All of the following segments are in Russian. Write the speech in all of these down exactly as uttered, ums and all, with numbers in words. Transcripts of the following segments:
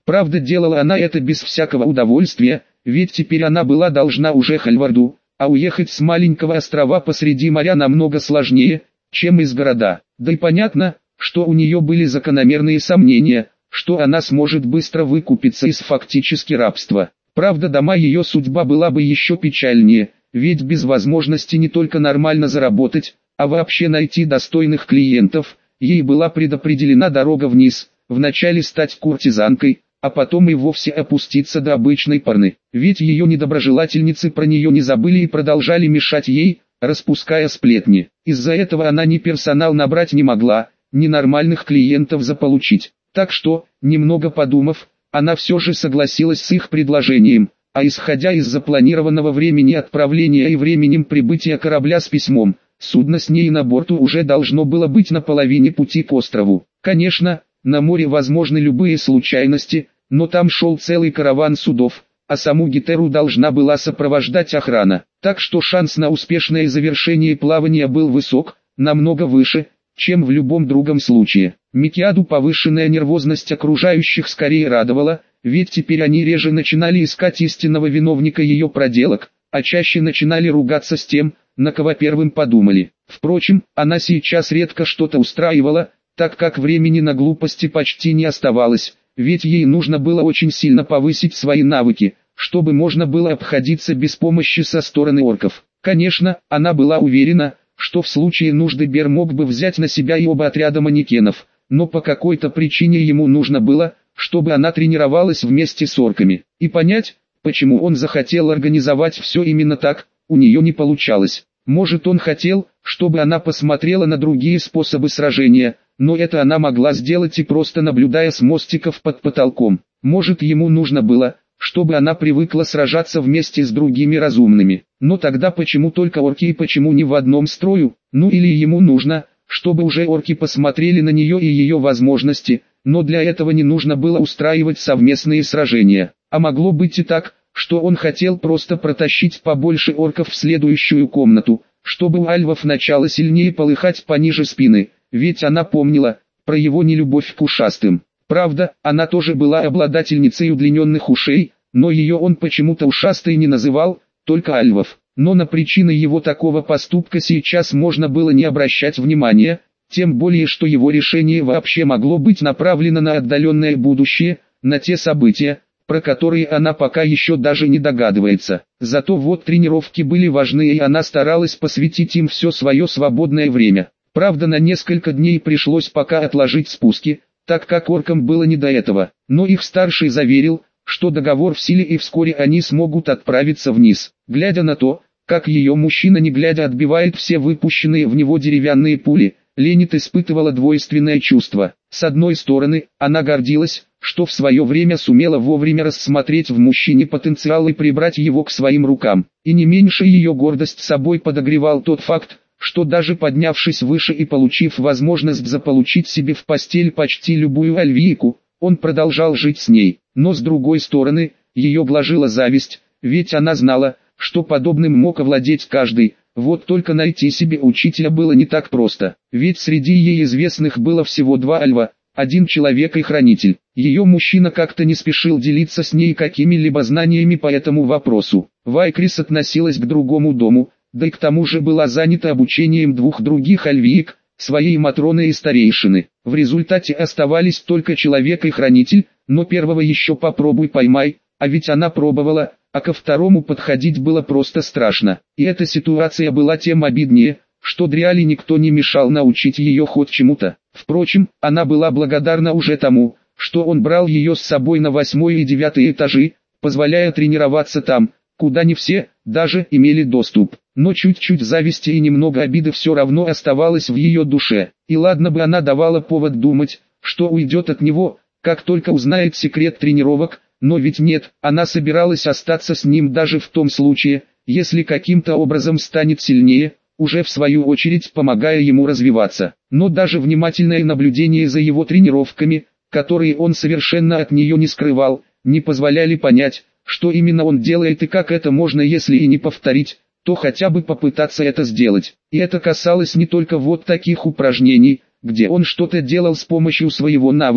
Правда, делала она это без всякого удовольствия, ведь теперь она была должна уже Хальварду, а уехать с маленького острова посреди моря намного сложнее, чем из города. Да и понятно, что у нее были закономерные сомнения, что она сможет быстро выкупиться из фактически рабства. Правда, дома ее судьба была бы еще печальнее, ведь без возможности не только нормально заработать, а вообще найти достойных клиентов, ей была предопределена дорога вниз, вначале стать куртизанкой, а потом и вовсе опуститься до обычной порны. Ведь ее недоброжелательницы про нее не забыли и продолжали мешать ей, распуская сплетни. Из-за этого она ни персонал набрать не могла, ни нормальных клиентов заполучить. Так что, немного подумав, она все же согласилась с их предложением, а исходя из запланированного времени отправления и временем прибытия корабля с письмом, судно с ней на борту уже должно было быть на половине пути к острову. Конечно, на море возможны любые случайности, но там шел целый караван судов, а саму Гетеру должна была сопровождать охрана. Так что шанс на успешное завершение плавания был высок, намного выше, чем в любом другом случае. Микиаду повышенная нервозность окружающих скорее радовала, ведь теперь они реже начинали искать истинного виновника ее проделок, а чаще начинали ругаться с тем, на кого первым подумали. Впрочем, она сейчас редко что-то устраивала, так как времени на глупости почти не оставалось, ведь ей нужно было очень сильно повысить свои навыки, чтобы можно было обходиться без помощи со стороны орков. Конечно, она была уверена, что в случае нужды Бер мог бы взять на себя и оба отряда манекенов, но по какой-то причине ему нужно было, чтобы она тренировалась вместе с орками. И понять, почему он захотел организовать все именно так, у нее не получалось. Может, он хотел, чтобы она посмотрела на другие способы сражения, но это она могла сделать и просто наблюдая с мостиков под потолком. Может, ему нужно было, чтобы она привыкла сражаться вместе с другими разумными. Но тогда почему только орки и почему не в одном строю? Ну или ему нужно, чтобы уже орки посмотрели на нее и ее возможности, но для этого не нужно было устраивать совместные сражения. А могло быть и так, что он хотел просто протащить побольше орков в следующую комнату, чтобы у альвов начало сильнее полыхать пониже спины, ведь она помнила про его нелюбовь к ушастым. Правда, она тоже была обладательницей удлиненных ушей, но ее он почему-то ушастой не называл, только альвов. Но на причины его такого поступка сейчас можно было не обращать внимания, тем более что его решение вообще могло быть направлено на отдаленное будущее, на те события, про которые она пока еще даже не догадывается. Зато вот тренировки были важны и она старалась посвятить им все свое свободное время. Правда, на несколько дней пришлось пока отложить спуски, так как оркам было не до этого, но их старший заверил, что договор в силе и вскоре они смогут отправиться вниз. Глядя на то, как ее мужчина не глядя отбивает все выпущенные в него деревянные пули, Ленит испытывала двойственное чувство. С одной стороны, она гордилась, что в свое время сумела вовремя рассмотреть в мужчине потенциал и прибрать его к своим рукам. И не меньше ее гордость собой подогревал тот факт, что даже поднявшись выше и получив возможность заполучить себе в постель почти любую альвийку, он продолжал жить с ней. Но с другой стороны, ее гложила зависть, ведь она знала, что подобным мог овладеть каждый, вот только найти себе учителя было не так просто, ведь среди ей известных было всего два альва, один человек и хранитель. Ее мужчина как-то не спешил делиться с ней какими-либо знаниями по этому вопросу. Вайкрис относилась к другому дому, да и к тому же была занята обучением двух других альвиек, своей Матроны и старейшины. В результате оставались только человек и хранитель, но первого еще попробуй поймай, а ведь она пробовала, а ко второму подходить было просто страшно. И эта ситуация была тем обиднее, что Дриали никто не мешал научить ее хоть чему-то. Впрочем, она была благодарна уже тому, что он брал ее с собой на восьмой и девятый этажи, позволяя тренироваться там, куда не все, даже имели доступ. Но чуть-чуть зависти и немного обиды все равно оставалось в ее душе. И ладно бы она давала повод думать, что уйдет от него, как только узнает секрет тренировок, но ведь нет, она собиралась остаться с ним даже в том случае, если каким-то образом станет сильнее, уже в свою очередь помогая ему развиваться. Но даже внимательное наблюдение за его тренировками, которые он совершенно от нее не скрывал, не позволяли понять, что именно он делает и как это можно, если и не повторить, то хотя бы попытаться это сделать. И это касалось не только вот таких упражнений, где он что-то делал с помощью своего навыка,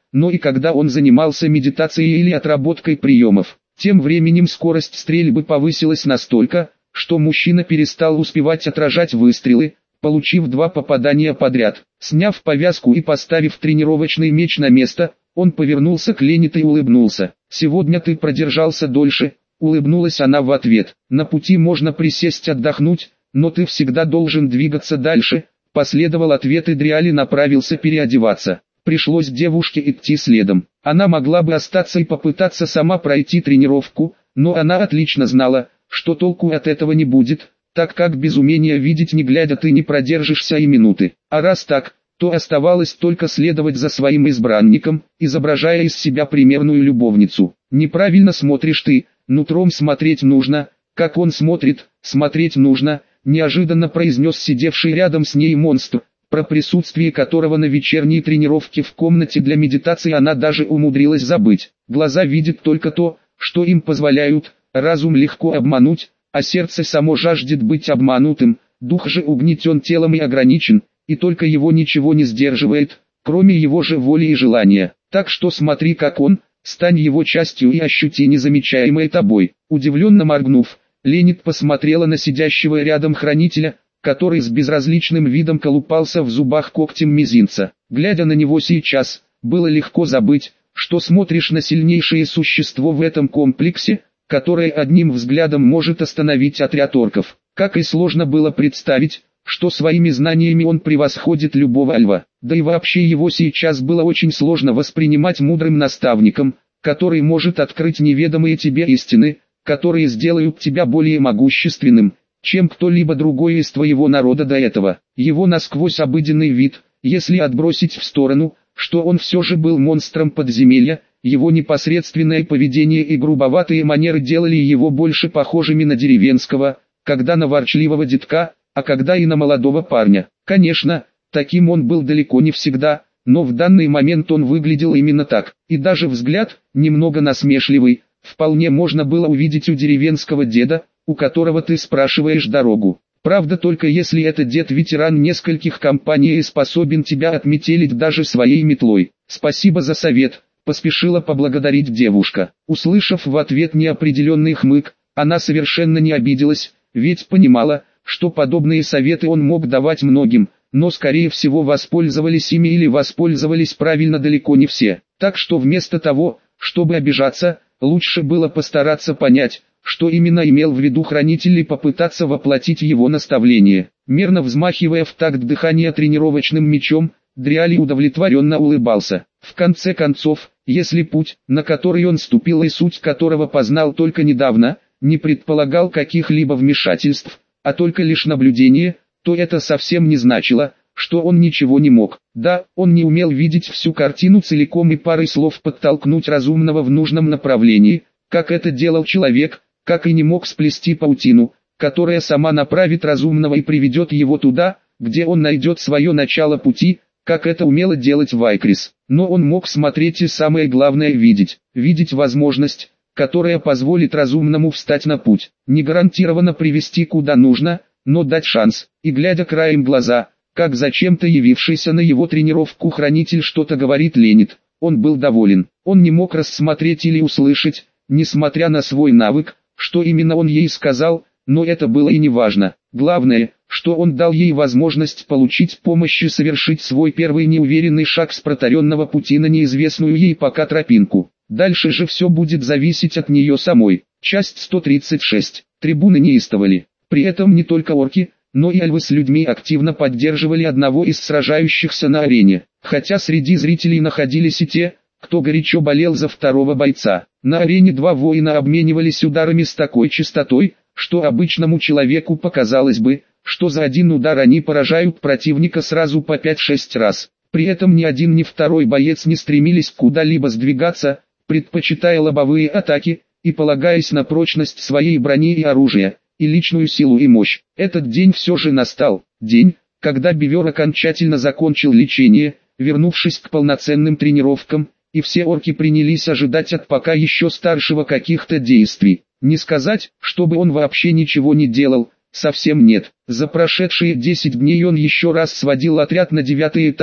но и когда он занимался медитацией или отработкой приемов. Тем временем скорость стрельбы повысилась настолько, что мужчина перестал успевать отражать выстрелы, получив два попадания подряд. Сняв повязку и поставив тренировочный меч на место, он повернулся к Ленит и улыбнулся. «Сегодня ты продержался дольше», — улыбнулась она в ответ. «На пути можно присесть отдохнуть, но ты всегда должен двигаться дальше», — последовал ответ, и Дриали направился переодеваться. Пришлось девушке идти следом. Она могла бы остаться и попытаться сама пройти тренировку, но она отлично знала, что толку от этого не будет, так как без умения видеть не глядя ты не продержишься и минуты. А раз так, то оставалось только следовать за своим избранником, изображая из себя примерную любовницу. «Неправильно смотришь ты, нутром смотреть нужно, как он смотрит, смотреть нужно», неожиданно произнес сидевший рядом с ней монстр, про присутствие которого на вечерней тренировке в комнате для медитации она даже умудрилась забыть. Глаза видят только то, что им позволяют, разум легко обмануть, а сердце само жаждет быть обманутым, дух же угнетен телом и ограничен, и только его ничего не сдерживает, кроме его же воли и желания. Так что смотри как он, стань его частью и ощути незамечаемое тобой. Удивленно моргнув, Ленит посмотрела на сидящего рядом хранителя, который с безразличным видом колупался в зубах когтем мизинца. Глядя на него сейчас, было легко забыть, что смотришь на сильнейшее существо в этом комплексе, которое одним взглядом может остановить отряд орков. Как и сложно было представить, что своими знаниями он превосходит любого альва. Да и вообще его сейчас было очень сложно воспринимать мудрым наставником, который может открыть неведомые тебе истины, которые сделают тебя более могущественным, чем кто-либо другой из твоего народа до этого. Его насквозь обыденный вид, если отбросить в сторону, что он все же был монстром подземелья, его непосредственное поведение и грубоватые манеры делали его больше похожими на деревенского, когда на ворчливого детка, а когда и на молодого парня. Конечно, таким он был далеко не всегда, но в данный момент он выглядел именно так. И даже взгляд, немного насмешливый, вполне можно было увидеть у деревенского деда, у которого ты спрашиваешь дорогу. Правда, только если этот дед-ветеран нескольких компаний и способен тебя отметелить даже своей метлой. «Спасибо за совет», — поспешила поблагодарить девушка. Услышав в ответ неопределенный хмык, она совершенно не обиделась, ведь понимала, что подобные советы он мог давать многим, но скорее всего воспользовались ими или воспользовались правильно далеко не все. Так что вместо того, чтобы обижаться, лучше было постараться понять, что именно имел в виду хранитель, и попытаться воплотить его наставление. Мерно взмахивая в такт дыхания тренировочным мечом, Дриали удовлетворенно улыбался. В конце концов, если путь, на который он ступил и суть которого познал только недавно, не предполагал каких-либо вмешательств, а только лишь наблюдение, то это совсем не значило, что он ничего не мог. Да, он не умел видеть всю картину целиком и парой слов подтолкнуть разумного в нужном направлении, как это делал человек, как и не мог сплести паутину, которая сама направит разумного и приведет его туда, где он найдет свое начало пути, как это умело делать Вайкрис. Но он мог смотреть и самое главное видеть, видеть возможность, которая позволит разумному встать на путь, не гарантированно привести куда нужно, но дать шанс. И глядя краем глаза, как зачем-то явившийся на его тренировку хранитель что-то говорит Ленит, он был доволен. Он не мог рассмотреть или услышать, несмотря на свой навык, что именно он ей сказал, но это было и не важно. Главное, что он дал ей возможность получить помощь и совершить свой первый неуверенный шаг с протаренного пути на неизвестную ей пока тропинку. Дальше же все будет зависеть от нее самой. Часть сто тридцать шесть. Трибуны неистовали. При этом не только орки, но и альвы с людьми активно поддерживали одного из сражающихся на арене. Хотя среди зрителей находились и те, кто горячо болел за второго бойца. На арене два воина обменивались ударами с такой частотой, что обычному человеку показалось бы, что за один удар они поражают противника сразу по пять-шесть раз. При этом ни один ни второй боец не стремились куда-либо сдвигаться, предпочитая лобовые атаки, и полагаясь на прочность своей брони и оружия, и личную силу и мощь. Этот день все же настал, день, когда Бивер окончательно закончил лечение, вернувшись к полноценным тренировкам, и все орки принялись ожидать от пока еще старшего каких-то действий. Не сказать, чтобы он вообще ничего не делал, совсем нет. За прошедшие десять дней он еще раз сводил отряд на девятый этаж,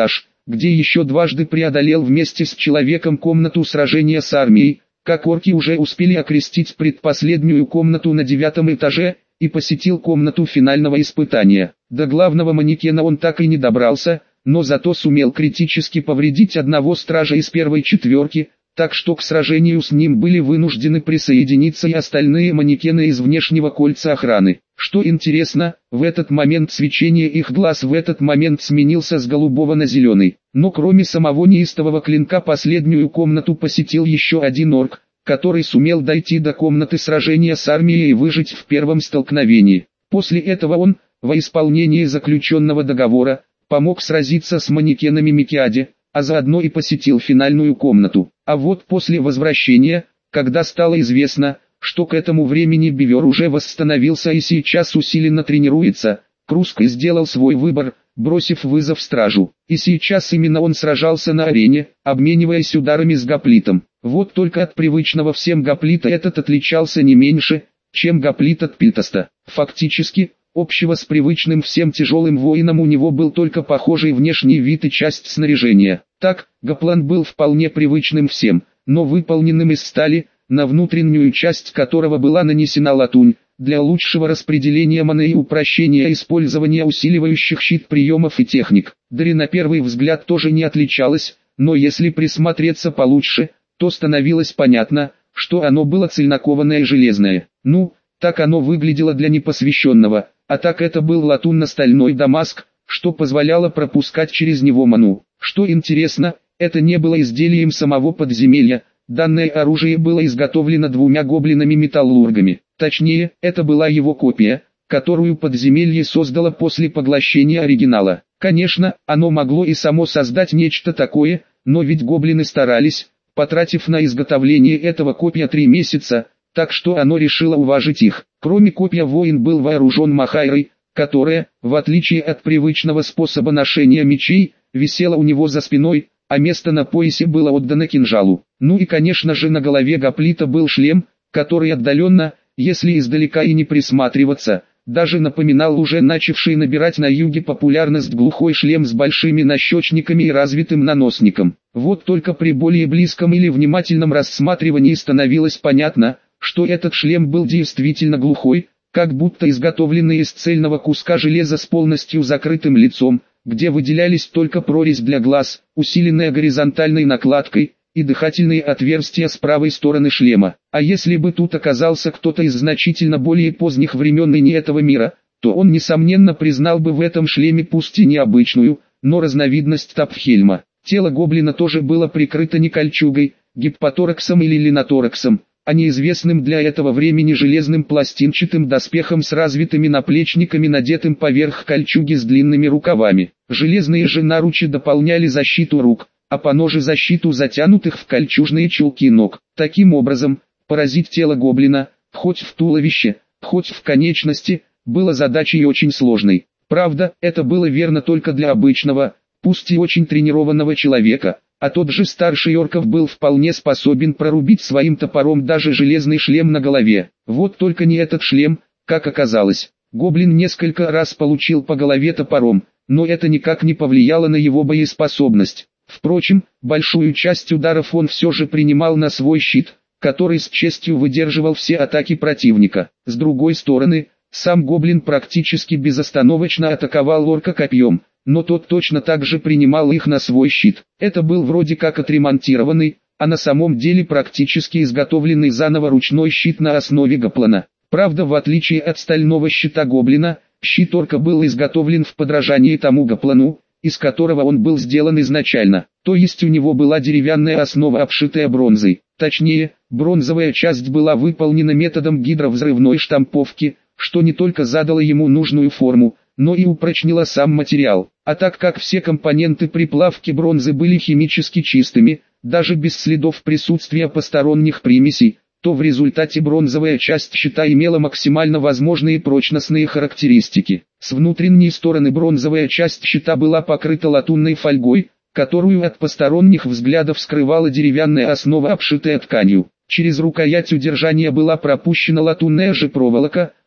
где еще дважды преодолел вместе с человеком комнату сражения с армией, как орки уже успели окрестить предпоследнюю комнату на девятом этаже, и посетил комнату финального испытания. До главного манекена он так и не добрался, но зато сумел критически повредить одного стража из первой четверки, так что к сражению с ним были вынуждены присоединиться и остальные манекены из внешнего кольца охраны. Что интересно, в этот момент свечение их глаз в этот момент сменился с голубого на зеленый. Но кроме самого неистового клинка последнюю комнату посетил еще один орк, который сумел дойти до комнаты сражения с армией и выжить в первом столкновении. После этого он, во исполнении заключенного договора, помог сразиться с манекенами Микиаде, а заодно и посетил финальную комнату. А вот после возвращения, когда стало известно, что к этому времени Бивер уже восстановился и сейчас усиленно тренируется, Круско сделал свой выбор, бросив вызов стражу. И сейчас именно он сражался на арене, обмениваясь ударами с гоплитом. Вот только от привычного всем гоплита этот отличался не меньше, чем гоплит от Питоста. Фактически, общего с привычным всем тяжелым воином у него был только похожий внешний вид и часть снаряжения. Так, гоплан был вполне привычным всем, но выполненным из стали, на внутреннюю часть которого была нанесена латунь, для лучшего распределения маны и упрощения использования усиливающих щит приемов и техник. Дари на первый взгляд тоже не отличалось, но если присмотреться получше, то становилось понятно, что оно было цельнокованное и железное. Ну, так оно выглядело для непосвященного, а так это был латунно-стальной дамаск, что позволяло пропускать через него ману. Что интересно, это не было изделием самого подземелья, данное оружие было изготовлено двумя гоблинами-металлургами. Точнее, это была его копия, которую подземелье создало после поглощения оригинала. Конечно, оно могло и само создать нечто такое, но ведь гоблины старались, потратив на изготовление этого копья три месяца, так что оно решило уважить их. Кроме копья воин был вооружен махайрой, которая, в отличие от привычного способа ношения мечей, висела у него за спиной, а место на поясе было отдано кинжалу. Ну и конечно же на голове гоплита был шлем, который отдаленно, если издалека и не присматриваться, даже напоминал уже начавший набирать на юге популярность глухой шлем с большими нащечниками и развитым наносником. Вот только при более близком или внимательном рассматривании становилось понятно, что этот шлем был действительно глухой, как будто изготовленный из цельного куска железа с полностью закрытым лицом, где выделялись только прорезь для глаз, усиленная горизонтальной накладкой, и дыхательные отверстия с правой стороны шлема. А если бы тут оказался кто-то из значительно более поздних времен и не этого мира, то он несомненно признал бы в этом шлеме пусть и необычную, но разновидность тапфхельма. Тело гоблина тоже было прикрыто не кольчугой, гиппотораксом или линотораксом, а неизвестным для этого времени железным пластинчатым доспехом с развитыми наплечниками, надетым поверх кольчуги с длинными рукавами. Железные же наручи дополняли защиту рук, а поножи защиту затянутых в кольчужные чулки ног. Таким образом, поразить тело гоблина, хоть в туловище, хоть в конечности, было задачей очень сложной. Правда, это было верно только для обычного, пусть и очень тренированного человека, а тот же старший орков был вполне способен прорубить своим топором даже железный шлем на голове. Вот только не этот шлем, как оказалось. Гоблин несколько раз получил по голове топором, но это никак не повлияло на его боеспособность. Впрочем, большую часть ударов он все же принимал на свой щит, который с честью выдерживал все атаки противника. С другой стороны, сам гоблин практически безостановочно атаковал орка копьем, но тот точно так же принимал их на свой щит. Это был вроде как отремонтированный, а на самом деле практически изготовленный заново ручной щит на основе гоплана. Правда, в отличие от стального щита гоблина, щит орка был изготовлен в подражании тому гоплану, из которого он был сделан изначально, то есть у него была деревянная основа, обшитая бронзой. Точнее, бронзовая часть была выполнена методом гидровзрывной штамповки, что не только задало ему нужную форму, но и упрочнило сам материал. А так как все компоненты при плавке бронзы были химически чистыми, даже без следов присутствия посторонних примесей, то в результате бронзовая часть щита имела максимально возможные прочностные характеристики. С внутренней стороны бронзовая часть щита была покрыта латунной фольгой, которую от посторонних взглядов скрывала деревянная основа, обшитая тканью. Через рукоять удержания была пропущена латунная же проволока,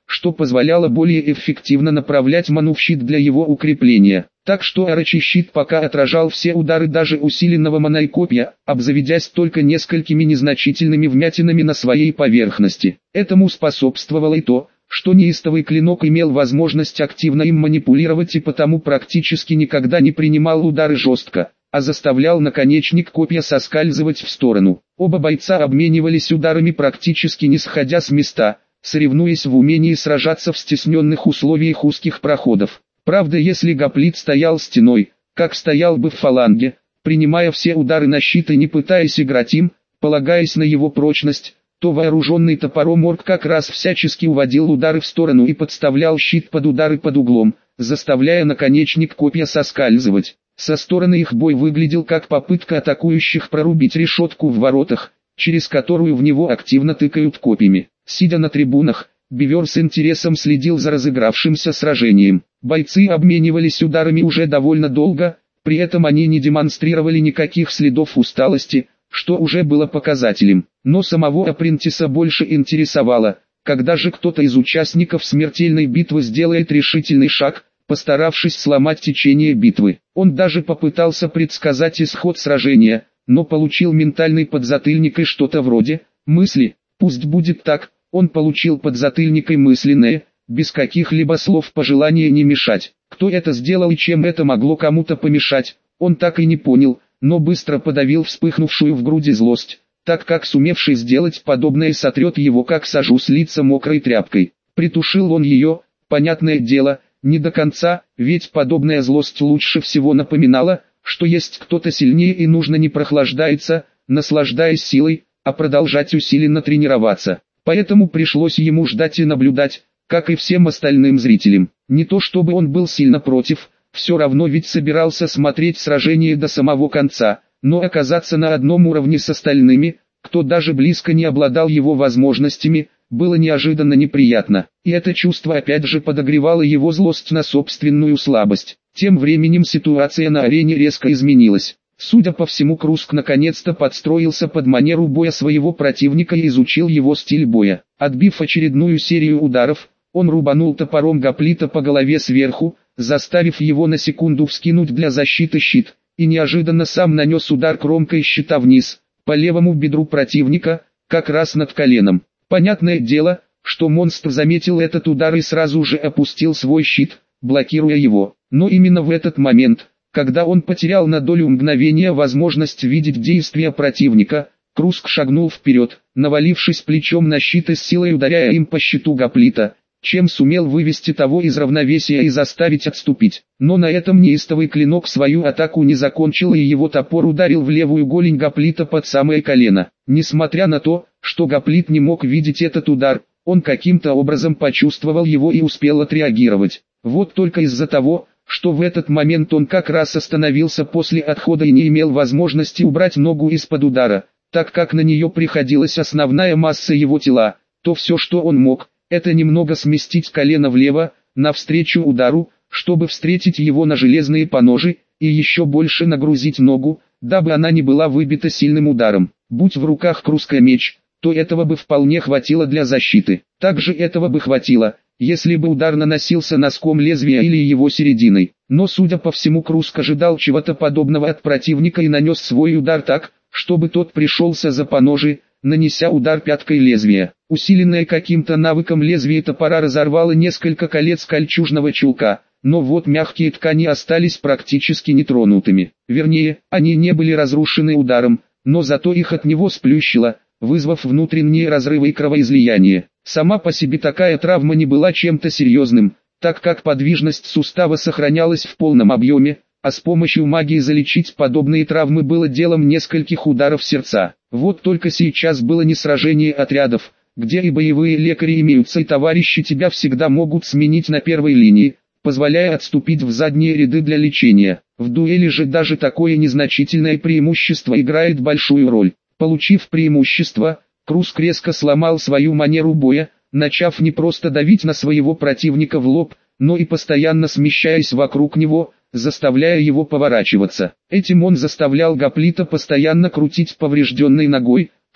что позволяло более эффективно направлять ману в щит для его укрепления. Так что Орочий щит пока отражал все удары даже усиленного маной копья, обзаведясь только несколькими незначительными вмятинами на своей поверхности. Этому способствовало и то, что неистовый клинок имел возможность активно им манипулировать и потому практически никогда не принимал удары жестко, а заставлял наконечник копья соскальзывать в сторону. Оба бойца обменивались ударами практически не сходя с места, соревнуясь в умении сражаться в стесненных условиях узких проходов. Правда, если гоплит стоял стеной, как стоял бы в фаланге, принимая все удары на щит и не пытаясь играть им, полагаясь на его прочность, то вооруженный топором орк как раз всячески уводил удары в сторону и подставлял щит под удары под углом, заставляя наконечник копья соскальзывать. Со стороны их бой выглядел как попытка атакующих прорубить решетку в воротах, через которую в него активно тыкают копьями. Сидя на трибунах, Бивер с интересом следил за разыгравшимся сражением. Бойцы обменивались ударами уже довольно долго, при этом они не демонстрировали никаких следов усталости, что уже было показателем. Но самого Апрентиса больше интересовало, когда же кто-то из участников смертельной битвы сделает решительный шаг, постаравшись сломать течение битвы. Он даже попытался предсказать исход сражения, но получил ментальный подзатыльник и что-то вроде «мысли, пусть будет так». Он получил подзатыльник и мысленное, без каких-либо слов пожелания не мешать. Кто это сделал и чем это могло кому-то помешать, он так и не понял, но быстро подавил вспыхнувшую в груди злость, так как сумевший сделать подобное сотрет его как сажу с лица мокрой тряпкой. Притушил он ее, понятное дело, не до конца, ведь подобная злость лучше всего напоминала, что есть кто-то сильнее и нужно не прохлаждаться, наслаждаясь силой, а продолжать усиленно тренироваться. Поэтому пришлось ему ждать и наблюдать, как и всем остальным зрителям. Не то чтобы он был сильно против, все равно ведь собирался смотреть сражение до самого конца, но оказаться на одном уровне с остальными, кто даже близко не обладал его возможностями, было неожиданно неприятно. И это чувство опять же подогревало его злость на собственную слабость. Тем временем ситуация на арене резко изменилась. Судя по всему, Круск наконец-то подстроился под манеру боя своего противника и изучил его стиль боя. Отбив очередную серию ударов, он рубанул топором гоплита по голове сверху, заставив его на секунду вскинуть для защиты щит, и неожиданно сам нанес удар кромкой щита вниз, по левому бедру противника, как раз над коленом. Понятное дело, что монстр заметил этот удар и сразу же опустил свой щит, блокируя его. Но именно в этот момент, когда он потерял на долю мгновения возможность видеть действия противника, Круск шагнул вперед, навалившись плечом на щит и с силой ударяя им по щиту гоплита, чем сумел вывести того из равновесия и заставить отступить. Но на этом неистовый клинок свою атаку не закончил, и его топор ударил в левую голень гоплита под самое колено. Несмотря на то, что гоплит не мог видеть этот удар, он каким-то образом почувствовал его и успел отреагировать. Вот только из-за того, что в этот момент он как раз остановился после отхода и не имел возможности убрать ногу из-под удара, так как на нее приходилась основная масса его тела, то все, что он мог, это немного сместить колено влево, навстречу удару, чтобы встретить его на железные поножи, и еще больше нагрузить ногу, дабы она не была выбита сильным ударом. Будь в руках Круска меч, то этого бы вполне хватило для защиты. Также этого бы хватило, если бы удар наносился носком лезвия или его серединой. Но судя по всему, Круск ожидал чего-то подобного от противника и нанес свой удар так, чтобы тот пришелся за поножи, нанеся удар пяткой лезвия. Усиленное каким-то навыком лезвие топора разорвало несколько колец кольчужного чулка, но вот мягкие ткани остались практически нетронутыми. Вернее, они не были разрушены ударом, но зато их от него сплющило, вызвав внутренние разрывы и кровоизлияние. Сама по себе такая травма не была чем-то серьезным, так как подвижность сустава сохранялась в полном объеме, а с помощью магии залечить подобные травмы было делом нескольких ударов сердца. Вот только сейчас было не сражение отрядов, где и боевые лекари имеются, и товарищи тебя всегда могут сменить на первой линии, позволяя отступить в задние ряды для лечения. В дуэли же даже такое незначительное преимущество играет большую роль. Получив преимущество, Круск резко сломал свою манеру боя, начав не просто давить на своего противника в лоб, но и постоянно смещаясь вокруг него, заставляя его поворачиваться. Этим он заставлял гоплита постоянно крутить поврежденной ногой,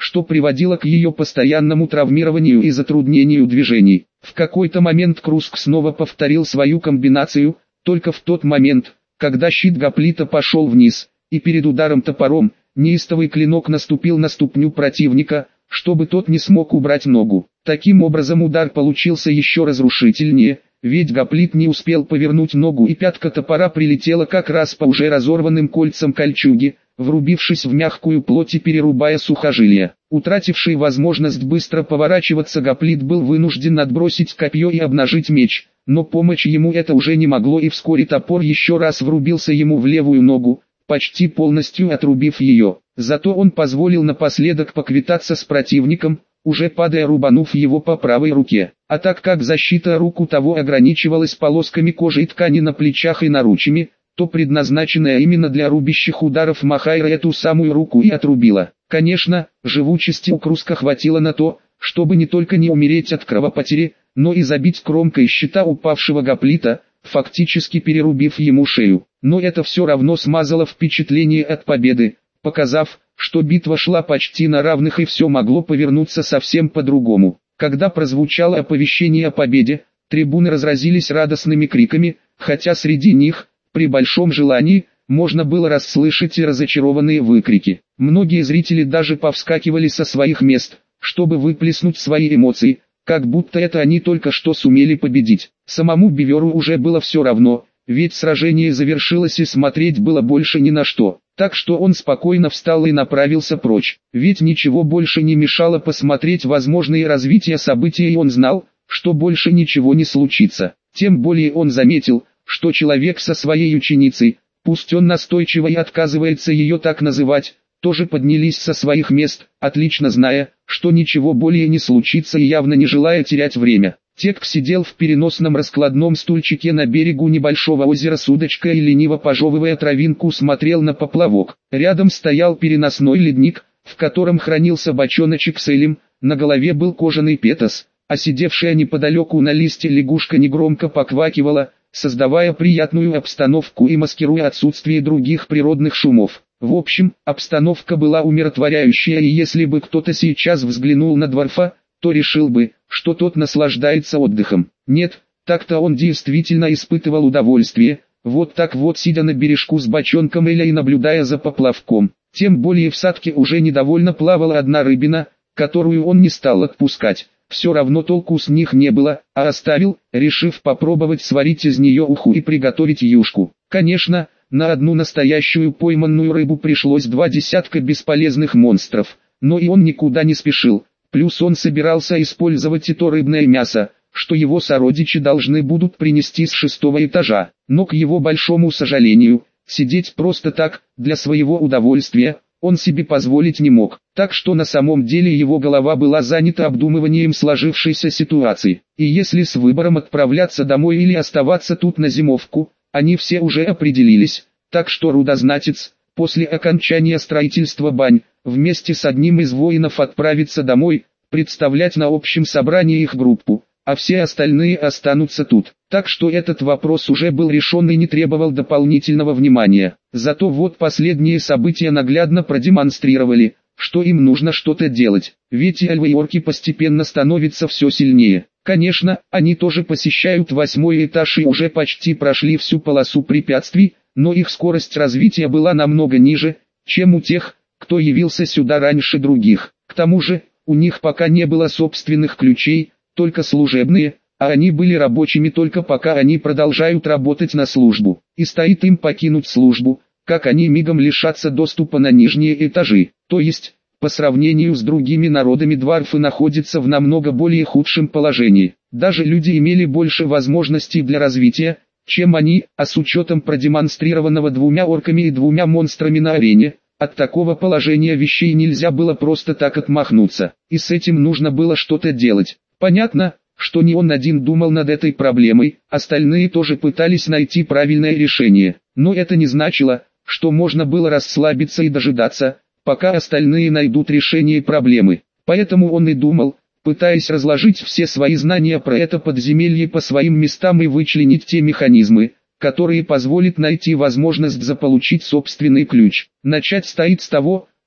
что приводило к ее постоянному травмированию и затруднению движений. В какой-то момент Круск снова повторил свою комбинацию, только в тот момент, когда щит гоплита пошел вниз, и перед ударом топором, неистовый клинок наступил на ступню противника, чтобы тот не смог убрать ногу. Таким образом удар получился еще разрушительнее, ведь гоплит не успел повернуть ногу и пятка топора прилетела как раз по уже разорванным кольцам кольчуги, врубившись в мягкую плоть и перерубая сухожилия. Утративший возможность быстро поворачиваться гоплит был вынужден отбросить копье и обнажить меч, но помочь ему это уже не могло, и вскоре топор еще раз врубился ему в левую ногу, почти полностью отрубив ее. Зато он позволил напоследок поквитаться с противником, уже падая рубанув его по правой руке. А так как защита рук у того ограничивалась полосками кожи и ткани на плечах и наручами, то предназначенная именно для рубящих ударов Махайра эту самую руку и отрубила. Конечно, живучести у Круска хватило на то, чтобы не только не умереть от кровопотери, но и забить кромкой щита упавшего гоплита, фактически перерубив ему шею. Но это все равно смазало впечатление от победы, показав, что битва шла почти на равных и все могло повернуться совсем по-другому. Когда прозвучало оповещение о победе, трибуны разразились радостными криками, хотя среди них, при большом желании, можно было расслышать и разочарованные выкрики. Многие зрители даже повскакивали со своих мест, чтобы выплеснуть свои эмоции, как будто это они только что сумели победить. Самому Биверу уже было все равно, ведь сражение завершилось и смотреть было больше ни на что. Так что он спокойно встал и направился прочь, ведь ничего больше не мешало посмотреть возможные развития событий, и он знал, что больше ничего не случится. Тем более он заметил, что человек со своей ученицей, пусть он настойчиво и отказывается ее так называть, тоже поднялись со своих мест, отлично зная, что ничего более не случится и явно не желая терять время. Тек сидел в переносном раскладном стульчике на берегу небольшого озера с удочкой и, лениво пожевывая травинку, смотрел на поплавок. Рядом стоял переносной ледник, в котором хранился бочоночек с элем, на голове был кожаный петос, а сидевшая неподалеку на листе лягушка негромко поквакивала, создавая приятную обстановку и маскируя отсутствие других природных шумов. В общем, обстановка была умиротворяющая, и если бы кто-то сейчас взглянул на Дворфа, то решил бы, что тот наслаждается отдыхом. Нет, так-то он действительно испытывал удовольствие, вот так вот сидя на бережку с бочонком эля и наблюдая за поплавком. Тем более в садке уже недовольно плавала одна рыбина, которую он не стал отпускать. Все равно толку с них не было, а оставил, решив попробовать сварить из нее уху и приготовить юшку. Конечно, на одну настоящую пойманную рыбу пришлось два десятка бесполезных монстров, но и он никуда не спешил. Плюс он собирался использовать и то рыбное мясо, что его сородичи должны будут принести с шестого этажа. Но к его большому сожалению, сидеть просто так, для своего удовольствия, он себе позволить не мог. Так что на самом деле его голова была занята обдумыванием сложившейся ситуации. И если с выбором отправляться домой или оставаться тут на зимовку, они все уже определились. Так что рудознатец, после окончания строительства бань, вместе с одним из воинов отправится домой, представлять на общем собрании их группу, а все остальные останутся тут. Так что этот вопрос уже был решен и не требовал дополнительного внимания. Зато вот последние события наглядно продемонстрировали, что им нужно что-то делать, ведь и альвейорки постепенно становятся все сильнее. Конечно, они тоже посещают восьмой этаж и уже почти прошли всю полосу препятствий, но их скорость развития была намного ниже, чем у тех, кто явился сюда раньше других. К тому же, у них пока не было собственных ключей, только служебные, а они были рабочими только пока они продолжают работать на службу. И стоит им покинуть службу, как они мигом лишатся доступа на нижние этажи. То есть, по сравнению с другими народами дварфы находятся в намного более худшем положении. Даже люди имели больше возможностей для развития, чем они, а с учетом продемонстрированного двумя орками и двумя монстрами на арене, от такого положения вещей нельзя было просто так отмахнуться, и с этим нужно было что-то делать. Понятно, что не он один думал над этой проблемой, остальные тоже пытались найти правильное решение, но это не значило, что можно было расслабиться и дожидаться, пока остальные найдут решение проблемы. Поэтому он и думал, пытаясь разложить все свои знания про это подземелье по своим местам и вычленить те механизмы, которые позволят найти возможность заполучить собственный ключ. Начать стоит с того,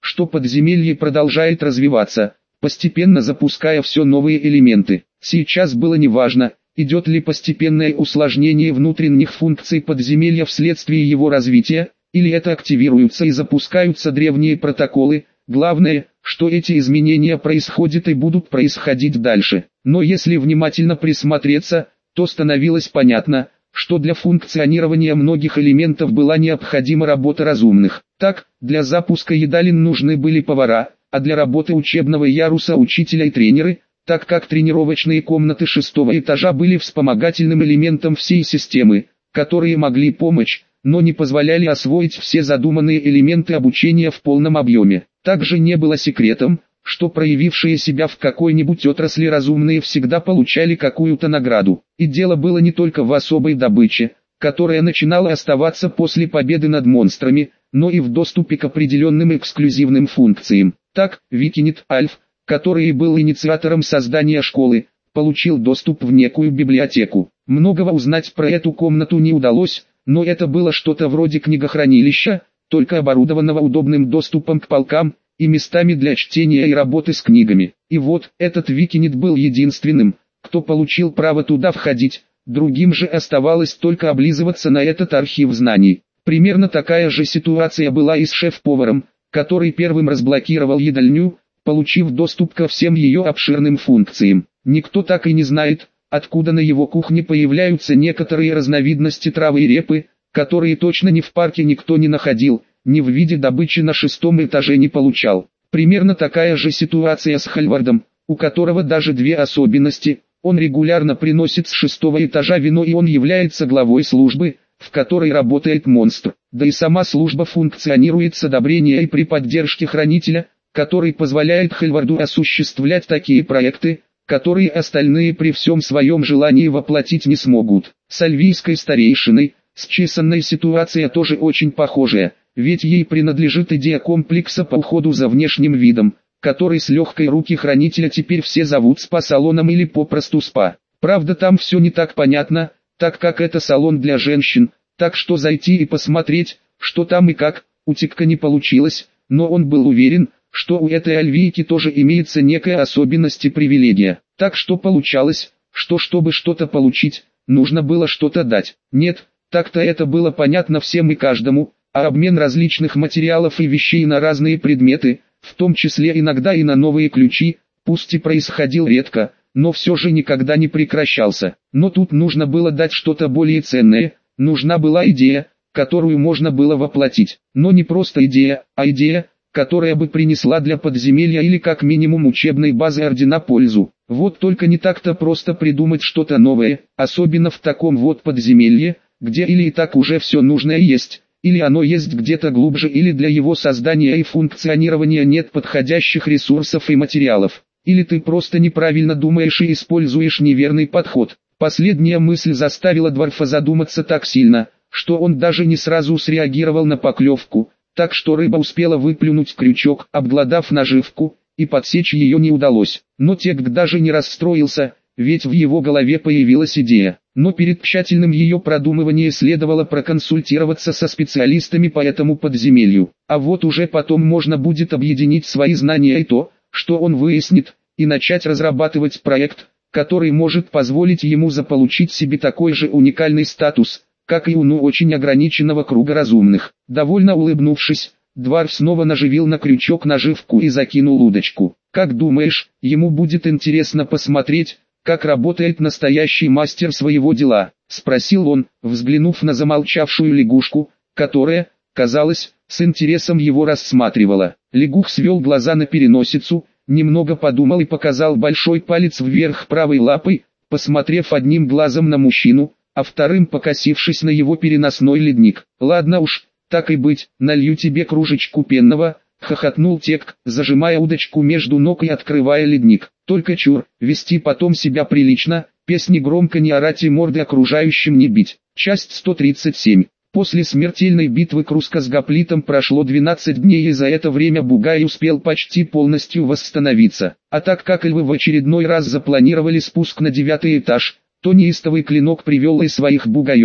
что подземелье продолжает развиваться, постепенно запуская все новые элементы. Сейчас было неважно, идет ли постепенное усложнение внутренних функций подземелья вследствие его развития, или это активируются и запускаются древние протоколы. Главное, что эти изменения происходят и будут происходить дальше. Но если внимательно присмотреться, то становилось понятно, что для функционирования многих элементов была необходима работа разумных. Так, для запуска едалин нужны были повара, а для работы учебного яруса учителя и тренеры, так как тренировочные комнаты шестого этажа были вспомогательным элементом всей системы, которые могли помочь, но не позволяли освоить все задуманные элементы обучения в полном объеме. Также не было секретом, что проявившие себя в какой-нибудь отрасли разумные всегда получали какую-то награду. И дело было не только в особой добыче, которая начинала оставаться после победы над монстрами, но и в доступе к определенным эксклюзивным функциям. Так, Викинит Альф, который был инициатором создания школы, получил доступ в некую библиотеку. Многого узнать про эту комнату не удалось, но это было что-то вроде книгохранилища, только оборудованного удобным доступом к полкам и местами для чтения и работы с книгами. И вот, этот Викинит был единственным, кто получил право туда входить, другим же оставалось только облизываться на этот архив знаний. Примерно такая же ситуация была и с шеф-поваром, который первым разблокировал едальню, получив доступ ко всем ее обширным функциям. Никто так и не знает, откуда на его кухне появляются некоторые разновидности травы и репы, которые точно ни в парке никто не находил, ни в виде добычи на шестом этаже не получал. Примерно такая же ситуация с Хальвардом, у которого даже две особенности: он регулярно приносит с шестого этажа вино и он является главой службы, в которой работает монстр. Да и сама служба функционирует с одобрения и при поддержке хранителя, который позволяет Хальварду осуществлять такие проекты, которые остальные при всем своем желании воплотить не смогут. С альвийской старейшиной, с Чесанной ситуация тоже очень похожая, ведь ей принадлежит идея комплекса по уходу за внешним видом, который с легкой руки хранителя теперь все зовут спа-салоном или попросту спа. Правда, там все не так понятно, так как это салон для женщин, так что зайти и посмотреть, что там и как, у Тикка не получилось, но он был уверен, что у этой альвийки тоже имеется некая особенность и привилегия. Так что получалось, что чтобы что-то получить, нужно было что-то дать. Нет, так-то это было понятно всем и каждому, а обмен различных материалов и вещей на разные предметы, в том числе иногда и на новые ключи, пусть и происходил редко, но все же никогда не прекращался. Но тут нужно было дать что-то более ценное, нужна была идея, которую можно было воплотить. Но не просто идея, а идея, которая бы принесла для подземелья или как минимум учебной базы ордена пользу. Вот только не так-то просто придумать что-то новое, особенно в таком вот подземелье, где или и так уже все нужное есть, или оно есть где-то глубже, или для его создания и функционирования нет подходящих ресурсов и материалов. Или ты просто неправильно думаешь и используешь неверный подход. Последняя мысль заставила Дворфа задуматься так сильно, что он даже не сразу среагировал на поклевку, так что рыба успела выплюнуть крючок, обглодав наживку, и подсечь ее не удалось. Но Тек даже не расстроился, ведь в его голове появилась идея. Но перед тщательным ее продумыванием следовало проконсультироваться со специалистами по этому подземелью. А вот уже потом можно будет объединить свои знания и то, что он выяснит, и начать разрабатывать проект, который может позволить ему заполучить себе такой же уникальный статус, как и у ну очень ограниченного круга разумных. Довольно улыбнувшись, Дварф снова наживил на крючок наживку и закинул удочку. «Как думаешь, ему будет интересно посмотреть, как работает настоящий мастер своего дела?» — спросил он, взглянув на замолчавшую лягушку, которая, казалось, с интересом его рассматривала. Лягух свел глаза на переносицу, немного подумал и показал большой палец вверх правой лапой, посмотрев одним глазом на мужчину, а вторым покосившись на его переносной ледник. «Ладно уж, так и быть, налью тебе кружечку пенного», — хохотнул Тек, зажимая удочку между ног и открывая ледник. «Только чур, вести потом себя прилично, песни громко не орать и морды окружающим не бить». Часть сто тридцать семь. После смертельной битвы Круска с Гоплитом прошло двенадцать дней, и за это время Бугай успел почти полностью восстановиться. А так как львы в очередной раз запланировали спуск на девятый этаж, то неистовый клинок привел и своих бугаев.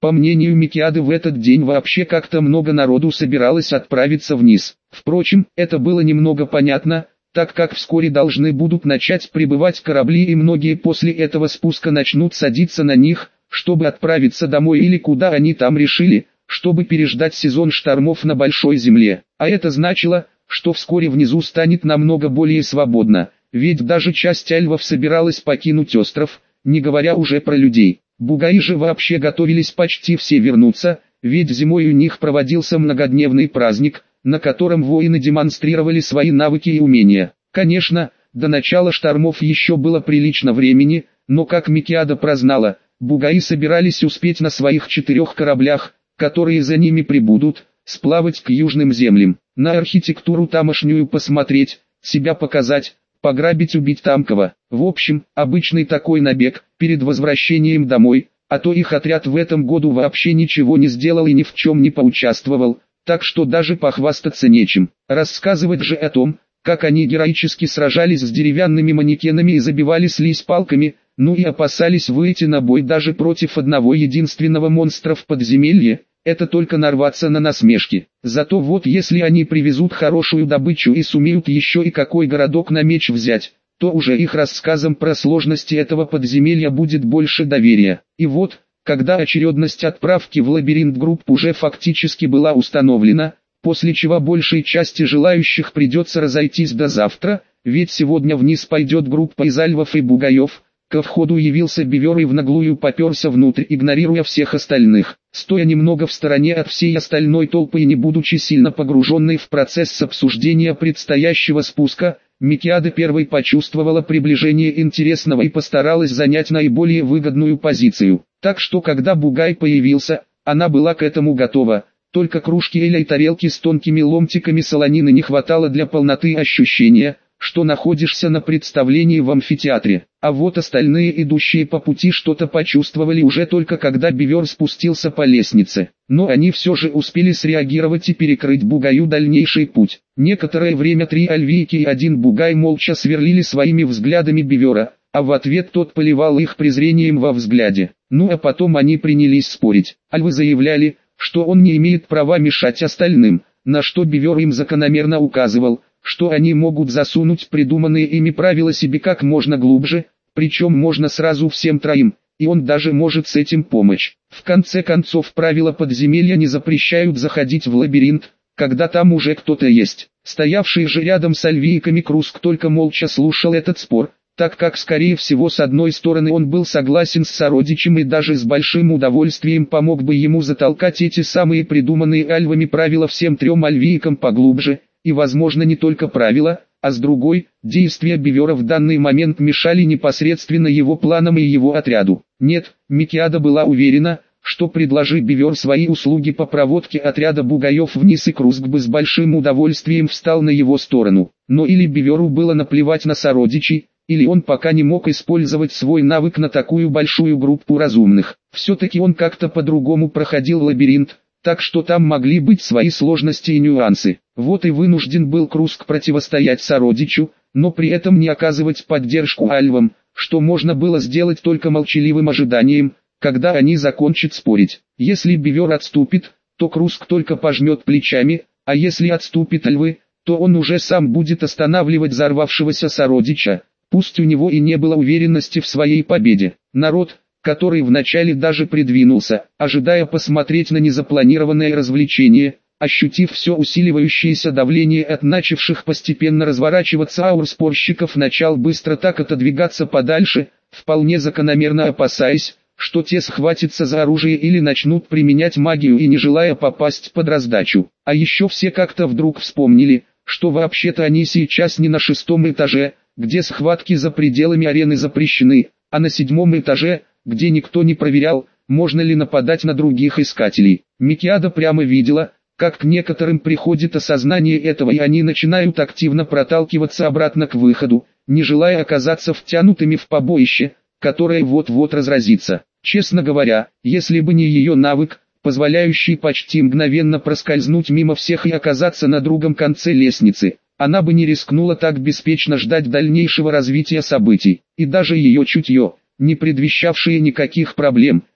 По мнению Микиады, в этот день вообще как-то много народу собиралось отправиться вниз. Впрочем, это было немного понятно, так как вскоре должны будут начать прибывать корабли и многие после этого спуска начнут садиться на них, чтобы отправиться домой или куда они там решили, чтобы переждать сезон штормов на Большой Земле. А это значило, что вскоре внизу станет намного более свободно, ведь даже часть альвов собиралась покинуть остров, не говоря уже про людей. Бугаи же вообще готовились почти все вернуться, ведь зимой у них проводился многодневный праздник, на котором воины демонстрировали свои навыки и умения. Конечно, до начала штормов еще было прилично времени, но как Микиада прознала, бугаи собирались успеть на своих четырех кораблях, которые за ними прибудут, сплавать к южным землям, на архитектуру тамошнюю посмотреть, себя показать, пограбить, убить там кого. В общем, обычный такой набег, перед возвращением домой, а то их отряд в этом году вообще ничего не сделал и ни в чем не поучаствовал, так что даже похвастаться нечем. Рассказывать же о том, как они героически сражались с деревянными манекенами и забивали слизь палками, ну и опасались выйти на бой даже против одного единственного монстра в подземелье, это только нарваться на насмешки. Зато вот если они привезут хорошую добычу и сумеют еще и какой городок на меч взять, то уже их рассказам про сложности этого подземелья будет больше доверия. И вот, когда очередность отправки в лабиринт групп уже фактически была установлена, после чего большей части желающих придется разойтись до завтра, ведь сегодня вниз пойдет группа из альвов и бугаев, ко входу явился Бивер и в наглую поперся внутрь, игнорируя всех остальных. Стоя немного в стороне от всей остальной толпы и не будучи сильно погруженной в процесс обсуждения предстоящего спуска, Микиада первой почувствовала приближение интересного и постаралась занять наиболее выгодную позицию. Так что когда бугай появился, она была к этому готова. Только кружки или тарелки с тонкими ломтиками солонины не хватало для полноты ощущения, что находишься на представлении в амфитеатре. А вот остальные, идущие по пути, что-то почувствовали уже только когда Бивер спустился по лестнице. Но они все же успели среагировать и перекрыть бугаю дальнейший путь. Некоторое время три альвийки и один бугай молча сверлили своими взглядами Бивера, а в ответ тот поливал их презрением во взгляде. Ну а потом они принялись спорить. Альвы заявляли, что он не имеет права мешать остальным, на что Бивер им закономерно указывал, что они могут засунуть придуманные ими правила себе как можно глубже, причем можно сразу всем троим, и он даже может с этим помочь. В конце концов, правила подземелья не запрещают заходить в лабиринт, когда там уже кто-то есть. Стоявший же рядом с альвийками Круск только молча слушал этот спор, так как скорее всего с одной стороны он был согласен с сородичем и даже с большим удовольствием помог бы ему затолкать эти самые придуманные альвами правила всем трем альвийкам поглубже, и возможно не только правила, а с другой, действия Бивера в данный момент мешали непосредственно его планам и его отряду. Нет, Микиада была уверена, что предложи Бивер свои услуги по проводке отряда бугаев вниз, и Круск бы с большим удовольствием встал на его сторону. Но или Биверу было наплевать на сородичей, или он пока не мог использовать свой навык на такую большую группу разумных. Все-таки он как-то по-другому проходил лабиринт, так что там могли быть свои сложности и нюансы. Вот и вынужден был Круск противостоять сородичу, но при этом не оказывать поддержку альвам, что можно было сделать только молчаливым ожиданием, когда они закончат спорить. Если Бивер отступит, то Круск только пожмет плечами, а если отступит альвы, то он уже сам будет останавливать взорвавшегося сородича, пусть у него и не было уверенности в своей победе. Народ, который вначале даже придвинулся, ожидая посмотреть на незапланированное развлечение, ощутив все усиливающееся давление от начавших постепенно разворачиваться аур спорщиков, начал быстро так отодвигаться подальше, вполне закономерно опасаясь, что те схватятся за оружие или начнут применять магию и не желая попасть под раздачу. А еще все как-то вдруг вспомнили, что вообще-то они сейчас не на шестом этаже, где схватки за пределами арены запрещены, а на седьмом этаже, где никто не проверял, можно ли нападать на других искателей. Микиада прямо видела, как к некоторым приходит осознание этого, и они начинают активно проталкиваться обратно к выходу, не желая оказаться втянутыми в побоище, которое вот-вот разразится. Честно говоря, если бы не ее навык, позволяющий почти мгновенно проскользнуть мимо всех и оказаться на другом конце лестницы, она бы не рискнула так беспечно ждать дальнейшего развития событий. И даже ее чутье, не предвещавшее никаких проблем,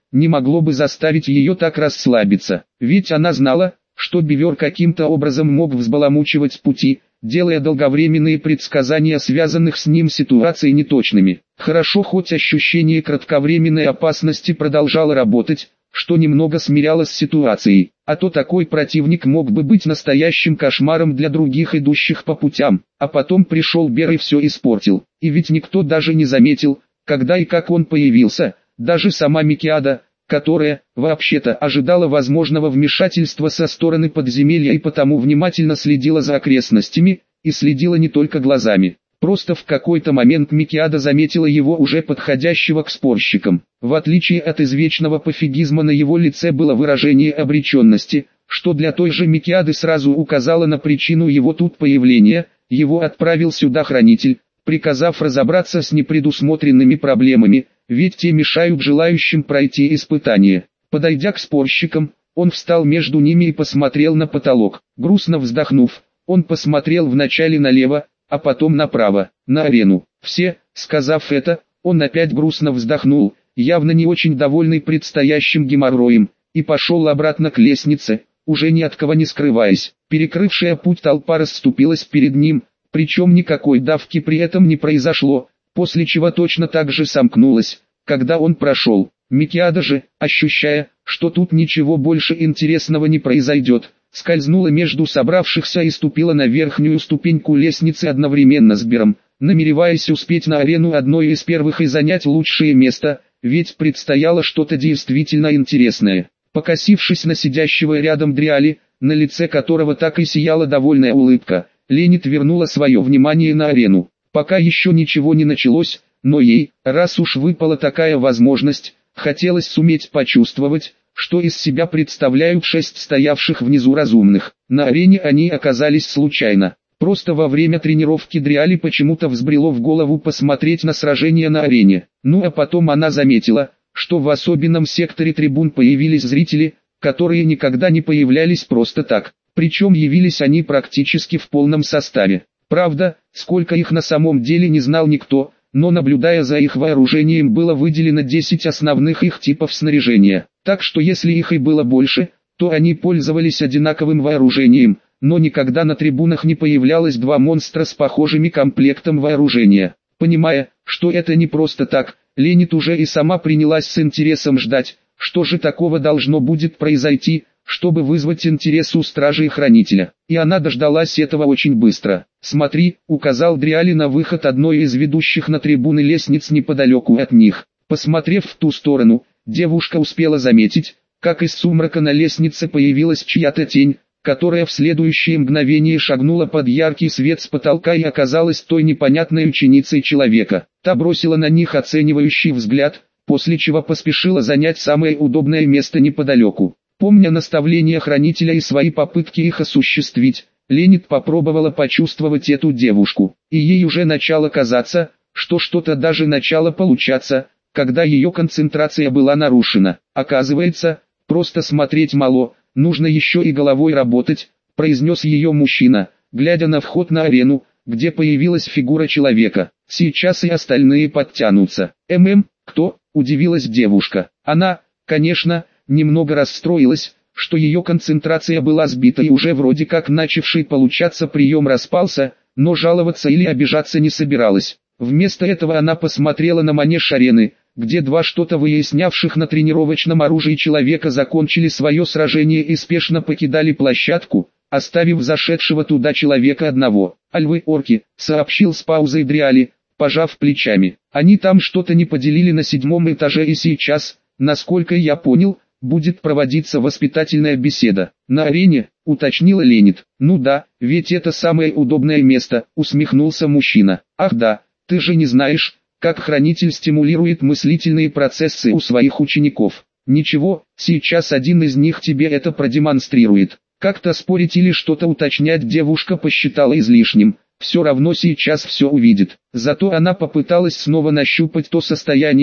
не могло бы заставить ее так расслабиться. Ведь она знала, что Бивер каким-то образом мог взбаламучивать пути, делая долговременные предсказания связанных с ним ситуаций неточными. Хорошо, хоть ощущение кратковременной опасности продолжало работать, что немного смиряло с ситуацией, а то такой противник мог бы быть настоящим кошмаром для других идущих по путям. А потом пришел Бер и все испортил, и ведь никто даже не заметил, когда и как он появился, даже сама Микиада, которая, вообще-то, ожидала возможного вмешательства со стороны подземелья и потому внимательно следила за окрестностями, и следила не только глазами. Просто в какой-то момент Микиада заметила его уже подходящего к спорщикам. В отличие от извечного пофигизма на его лице было выражение обреченности, что для той же Микиады сразу указало на причину его тут появления. Его отправил сюда хранитель, приказав разобраться с непредусмотренными проблемами, ведь те мешают желающим пройти испытание. Подойдя к спорщикам, он встал между ними и посмотрел на потолок. Грустно вздохнув, он посмотрел вначале налево, а потом направо, на арену. Все, сказав это, он опять грустно вздохнул, явно не очень довольный предстоящим геморроем, и пошел обратно к лестнице, уже ни от кого не скрываясь. Перекрывшая путь толпа расступилась перед ним, причем никакой давки при этом не произошло, после чего точно так же сомкнулась, когда он прошел. Микиада же, ощущая, что тут ничего больше интересного не произойдет, скользнула между собравшихся и ступила на верхнюю ступеньку лестницы одновременно с Бером, намереваясь успеть на арену одной из первых и занять лучшее место, ведь предстояло что-то действительно интересное. Покосившись на сидящего рядом Дриали, на лице которого так и сияла довольная улыбка, Ленит вернула свое внимание на арену. Пока еще ничего не началось, но ей, раз уж выпала такая возможность, хотелось суметь почувствовать, что из себя представляют шесть стоявших внизу разумных. На арене они оказались случайно. Просто во время тренировки Дриали почему-то взбрело в голову посмотреть на сражение на арене. Ну а потом она заметила, что в особенном секторе трибун появились зрители, которые никогда не появлялись просто так. Причем явились они практически в полном составе. Правда, сколько их на самом деле не знал никто, но наблюдая за их вооружением было выделено десять основных их типов снаряжения. Так что если их и было больше, то они пользовались одинаковым вооружением, но никогда на трибунах не появлялось два монстра с похожими комплектом вооружения. Понимая, что это не просто так, Ленит уже и сама принялась с интересом ждать, что же такого должно будет произойти, чтобы вызвать интерес у стражи и хранителя. И она дождалась этого очень быстро. «Смотри», — указал Дриали на выход одной из ведущих на трибуны лестниц неподалеку от них. Посмотрев в ту сторону, девушка успела заметить, как из сумрака на лестнице появилась чья-то тень, которая в следующее мгновение шагнула под яркий свет с потолка и оказалась той непонятной ученицей человека. Та бросила на них оценивающий взгляд, после чего поспешила занять самое удобное место неподалеку. Помня наставления хранителя и свои попытки их осуществить, Ленит попробовала почувствовать эту девушку, и ей уже начало казаться, что что-то даже начало получаться, когда ее концентрация была нарушена. Оказывается, просто смотреть мало, нужно еще и головой работать, произнес ее мужчина, глядя на вход на арену, где появилась фигура человека. Сейчас и остальные подтянутся. «ММ, кто?» – удивилась девушка. Она, конечно, немного расстроилась, что ее концентрация была сбита и уже вроде как начавший получаться прием распался, но жаловаться или обижаться не собиралась. Вместо этого она посмотрела на манеж арены, где два что-то выяснявших на тренировочном оружии человека закончили свое сражение и спешно покидали площадку, оставив зашедшего туда человека одного. «Альвы-орки», — сообщил с паузой Дриали, пожав плечами. «Они там что-то не поделили на седьмом этаже и сейчас, насколько я понял, будет проводиться воспитательная беседа. На арене», — уточнила Ленит. «Ну да, ведь это самое удобное место», — усмехнулся мужчина. «Ах да, ты же не знаешь, как хранитель стимулирует мыслительные процессы у своих учеников. Ничего, сейчас один из них тебе это продемонстрирует». Как-то спорить или что-то уточнять девушка посчитала излишним, все равно сейчас все увидит. Зато она попыталась снова нащупать то состояние,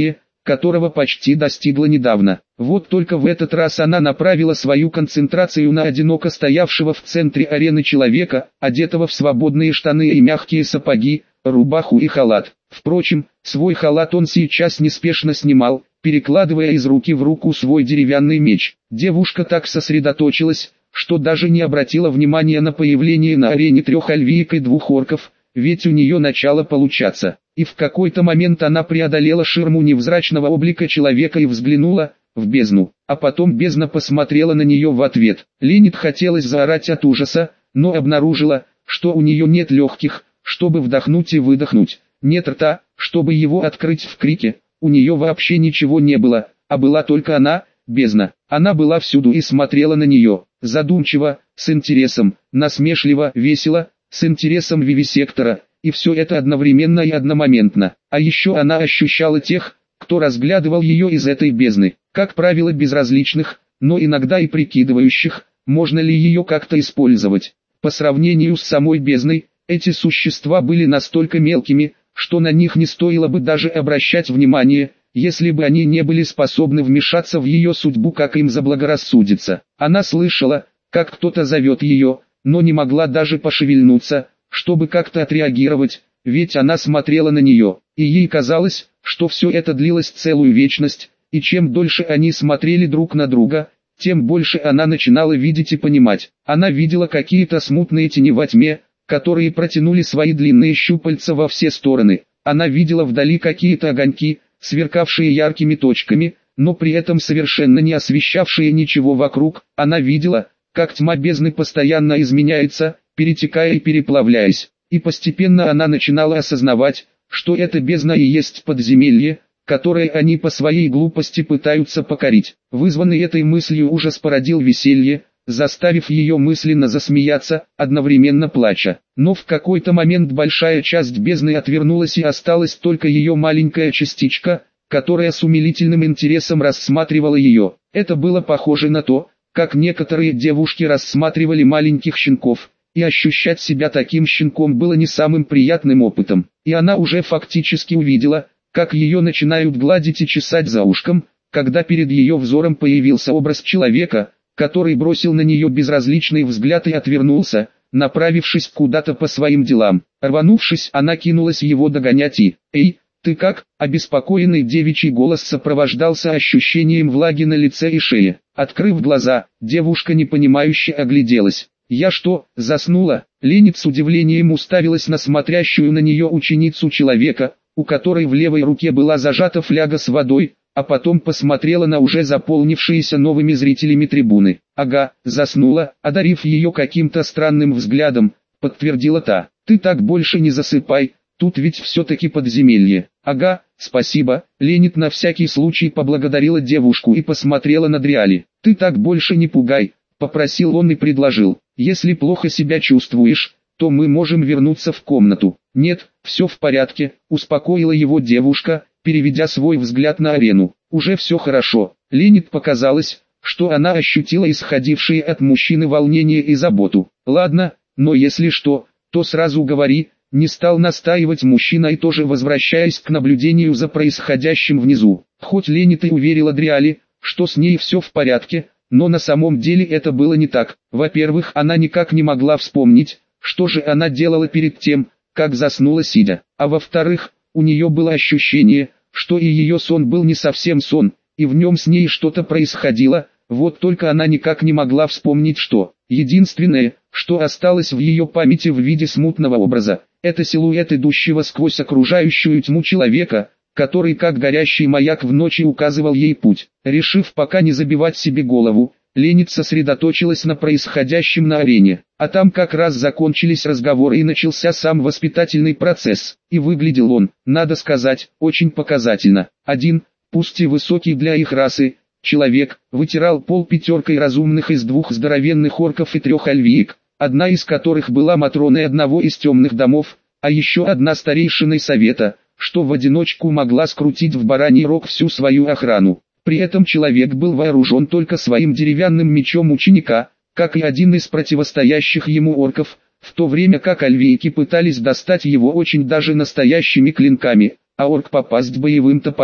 которого почти достигла недавно. Вот только в этот раз она направила свою концентрацию на одиноко стоявшего в центре арены человека, одетого в свободные штаны и мягкие сапоги, рубаху и халат. Впрочем, свой халат он сейчас неспешно снимал, перекладывая из руки в руку свой деревянный меч. Девушка так сосредоточилась, что даже не обратила внимания на появление на арене трех альвиек и двух орков, ведь у нее начало получаться. И в какой-то момент она преодолела ширму невзрачного облика человека и взглянула в бездну, а потом бездна посмотрела на нее в ответ. Ленит хотелось заорать от ужаса, но обнаружила, что у нее нет легких, чтобы вдохнуть и выдохнуть, нет рта, чтобы его открыть в крике, у нее вообще ничего не было, а была только она, бездна. Она была всюду и смотрела на нее, задумчиво, с интересом, насмешливо, весело, с интересом вивисектора, и все это одновременно и одномоментно. А еще она ощущала тех, кто разглядывал ее из этой бездны, как правило безразличных, но иногда и прикидывающих, можно ли ее как-то использовать. По сравнению с самой бездной, эти существа были настолько мелкими, что на них не стоило бы даже обращать внимание, если бы они не были способны вмешаться в ее судьбу, как им заблагорассудится. Она слышала, как кто-то зовет ее, но не могла даже пошевельнуться, чтобы как-то отреагировать, ведь она смотрела на нее, и ей казалось, что все это длилось целую вечность, и чем дольше они смотрели друг на друга, тем больше она начинала видеть и понимать. Она видела какие-то смутные тени во тьме, которые протянули свои длинные щупальца во все стороны. Она видела вдали какие-то огоньки, сверкавшие яркими точками, но при этом совершенно не освещавшие ничего вокруг. Она видела, как тьма бездны постоянно изменяется, перетекая и переплавляясь, и постепенно она начинала осознавать, что эта бездна и есть подземелье, которое они по своей глупости пытаются покорить. Вызванный этой мыслью ужас породил веселье, заставив ее мысленно засмеяться, одновременно плача. Но в какой-то момент большая часть бездны отвернулась и осталась только ее маленькая частичка, которая с умилительным интересом рассматривала ее. Это было похоже на то, как некоторые девушки рассматривали маленьких щенков, и ощущать себя таким щенком было не самым приятным опытом. И она уже фактически увидела, как ее начинают гладить и чесать за ушком, когда перед ее взором появился образ человека, который бросил на нее безразличный взгляд и отвернулся, направившись куда-то по своим делам. Рванувшись, она кинулась его догонять и «Эй, ты как?» Обеспокоенный девичий голос сопровождался ощущением влаги на лице и шее. Открыв глаза, девушка непонимающе огляделась. «Я что, заснула?» Ленит с удивлением уставилась на смотрящую на нее ученицу человека, у которой в левой руке была зажата фляга с водой, а потом посмотрела на уже заполнившиеся новыми зрителями трибуны. «Ага, заснула», одарив ее каким-то странным взглядом, подтвердила та. «Ты так больше не засыпай, тут ведь все-таки подземелье». «Ага, спасибо», Ленит на всякий случай поблагодарила девушку и посмотрела на Дриали. «Ты так больше не пугай», попросил он и предложил. «Если плохо себя чувствуешь, то мы можем вернуться в комнату». «Нет, все в порядке», успокоила его девушка, переведя свой взгляд на арену. «Уже все хорошо». Ленит показалось, что она ощутила исходившие от мужчины волнение и заботу. «Ладно, но если что, то сразу говори», не стал настаивать мужчина и тоже возвращаясь к наблюдению за происходящим внизу. Хоть Ленит и уверила Дриали, что с ней все в порядке, но на самом деле это было не так. Во-первых, она никак не могла вспомнить, что же она делала перед тем, как заснула сидя. А во-вторых, у нее было ощущение, что и ее сон был не совсем сон, и в нем с ней что-то происходило, вот только она никак не могла вспомнить что. Единственное, что осталось в ее памяти в виде смутного образа, это силуэт идущего сквозь окружающую тьму человека, который как горящий маяк в ночи указывал ей путь. Решив пока не забивать себе голову, Ленит сосредоточилась на происходящем на арене. А там как раз закончились разговоры и начался сам воспитательный процесс. И выглядел он, надо сказать, очень показательно. Один, пусть и высокий для их расы, человек, вытирал пол пятеркой разумных из двух здоровенных орков и трех альвиек, одна из которых была матроной одного из темных домов, а еще одна старейшиной совета, что в одиночку могла скрутить в бараний рог всю свою охрану. При этом человек был вооружен только своим деревянным мечом ученика, как и один из противостоящих ему орков, в то время как альвийки пытались достать его очень даже настоящими клинками, а орк попасть боевым топором.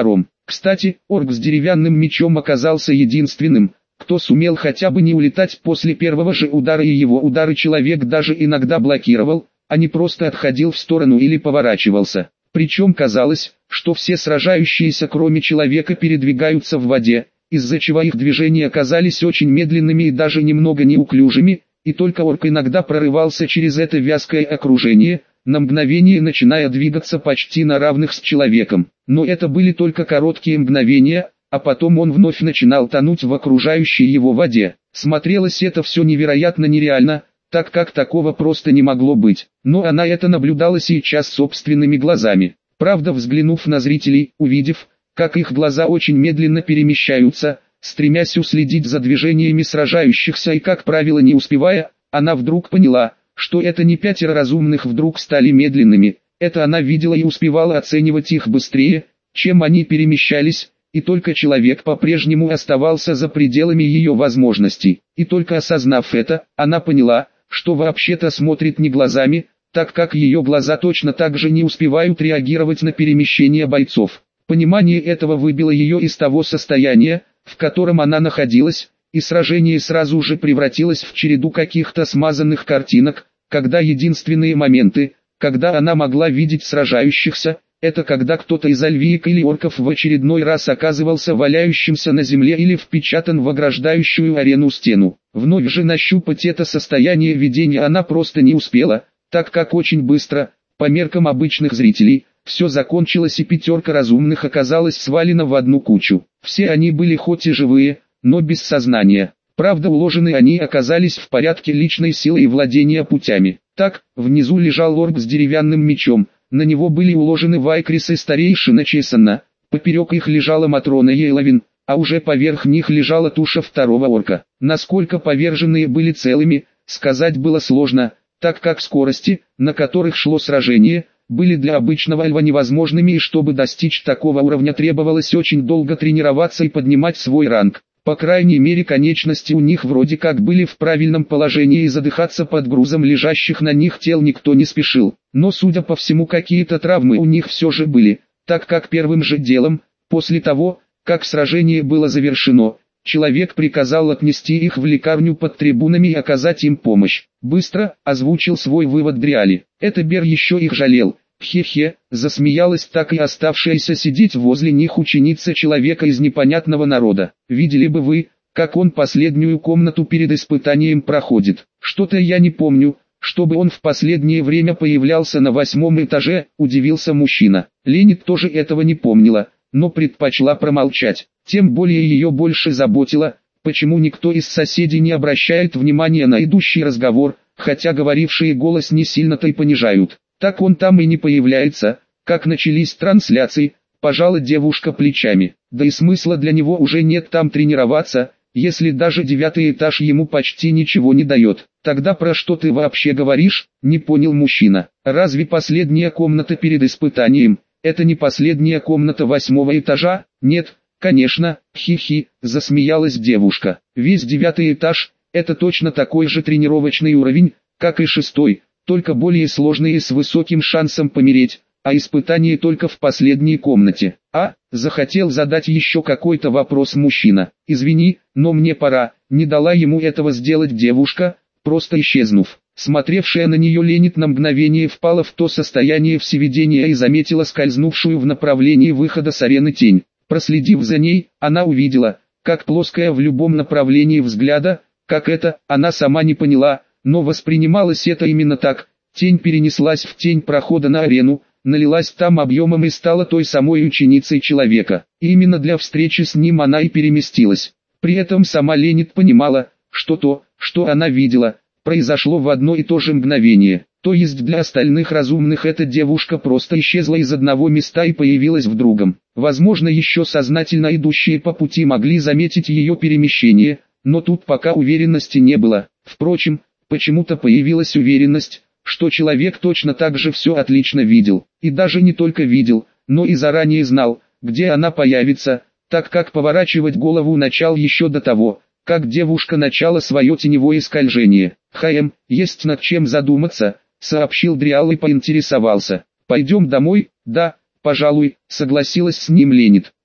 Кстати, орк с деревянным мечом оказался единственным, кто сумел хотя бы не улетать после первого же удара, и его удары человек даже иногда блокировал, а не просто отходил в сторону или поворачивался. Причем казалось, что все сражающиеся кроме человека передвигаются в воде, из-за чего их движения оказались очень медленными и даже немного неуклюжими, и только орк иногда прорывался через это вязкое окружение, на мгновение начиная двигаться почти на равных с человеком. Но это были только короткие мгновения, а потом он вновь начинал тонуть в окружающей его воде. Смотрелось это все невероятно нереально, так как такого просто не могло быть. Но она это наблюдала сейчас собственными глазами. Правда, взглянув на зрителей, увидев, как их глаза очень медленно перемещаются, стремясь уследить за движениями сражающихся и, как правило, не успевая, она вдруг поняла, что это не пятеро разумных вдруг стали медленными, это она видела и успевала оценивать их быстрее, чем они перемещались, и только человек по-прежнему оставался за пределами ее возможностей. И только осознав это, она поняла, что вообще-то смотрит не глазами, так как ее глаза точно так же не успевают реагировать на перемещение бойцов. Понимание этого выбило ее из того состояния, в котором она находилась, и сражение сразу же превратилось в череду каких-то смазанных картинок, когда единственные моменты, когда она могла видеть сражающихся, это когда кто-то из альвиек или орков в очередной раз оказывался валяющимся на земле или впечатан в ограждающую арену стену. Вновь же нащупать это состояние видения она просто не успела, так как очень быстро, по меркам обычных зрителей, все закончилось и пятерка разумных оказалась свалена в одну кучу. Все они были хоть и живые, но без сознания. Правда, уложены они оказались в порядке личной силы и владения путями. Так, внизу лежал орк с деревянным мечом, на него были уложены Вайкрис и старейшина Чесана, поперек их лежала Матрона Ейловин, а уже поверх них лежала туша второго орка. Насколько поверженные были целыми, сказать было сложно, так как скорости, на которых шло сражение, были для обычного альва невозможными, и чтобы достичь такого уровня требовалось очень долго тренироваться и поднимать свой ранг. По крайней мере, конечности у них вроде как были в правильном положении, и задыхаться под грузом лежащих на них тел никто не спешил. Но судя по всему, какие-то травмы у них все же были, так как первым же делом, после того, как сражение было завершено, человек приказал отнести их в лекарню под трибунами и оказать им помощь. Быстро озвучил свой вывод Дриали. Это Бер еще их жалел. Хе-хе, засмеялась так и оставшаяся сидеть возле них ученица человека из непонятного народа. Видели бы вы, как он последнюю комнату перед испытанием проходит. Что-то я не помню, чтобы он в последнее время появлялся на восьмом этаже, удивился мужчина. Ленит тоже этого не помнила, но предпочла промолчать. Тем более ее больше заботило, почему никто из соседей не обращает внимания на идущий разговор, хотя говорившие голос не сильно-то и понижают. Так он там и не появляется, как начались трансляции, пожала девушка плечами. Да и смысла для него уже нет там тренироваться, если даже девятый этаж ему почти ничего не дает. Тогда про что ты вообще говоришь, не понял мужчина. Разве последняя комната перед испытанием, это не последняя комната восьмого этажа? Нет, конечно, хи-хи, засмеялась девушка. Весь девятый этаж, это точно такой же тренировочный уровень, как и шестой, только более сложный и с высоким шансом помереть, а испытание только в последней комнате. А, захотел задать еще какой-то вопрос мужчина. Извини, но мне пора, не дала ему этого сделать девушка, просто исчезнув. Смотревшая на нее Ленит на мгновение впала в то состояние всевидения и заметила скользнувшую в направлении выхода с арены тень. Проследив за ней, она увидела, как плоская в любом направлении взгляда, как это, она сама не поняла, но воспринималось это именно так. Тень перенеслась в тень прохода на арену, налилась там объемом и стала той самой ученицей человека. И именно для встречи с ним она и переместилась. При этом сама Ленит понимала, что то, что она видела, произошло в одно и то же мгновение. То есть для остальных разумных эта девушка просто исчезла из одного места и появилась в другом. Возможно, еще сознательно идущие по пути могли заметить ее перемещение, но тут пока уверенности не было. Впрочем, почему-то появилась уверенность, что человек точно так же все отлично видел. И даже не только видел, но и заранее знал, где она появится, так как поворачивать голову начал еще до того, как девушка начала свое теневое скольжение. «Хм, есть над чем задуматься», — сообщил Дриал и поинтересовался. «Пойдем домой?» «Да, пожалуй», — согласилась с ним Ленит.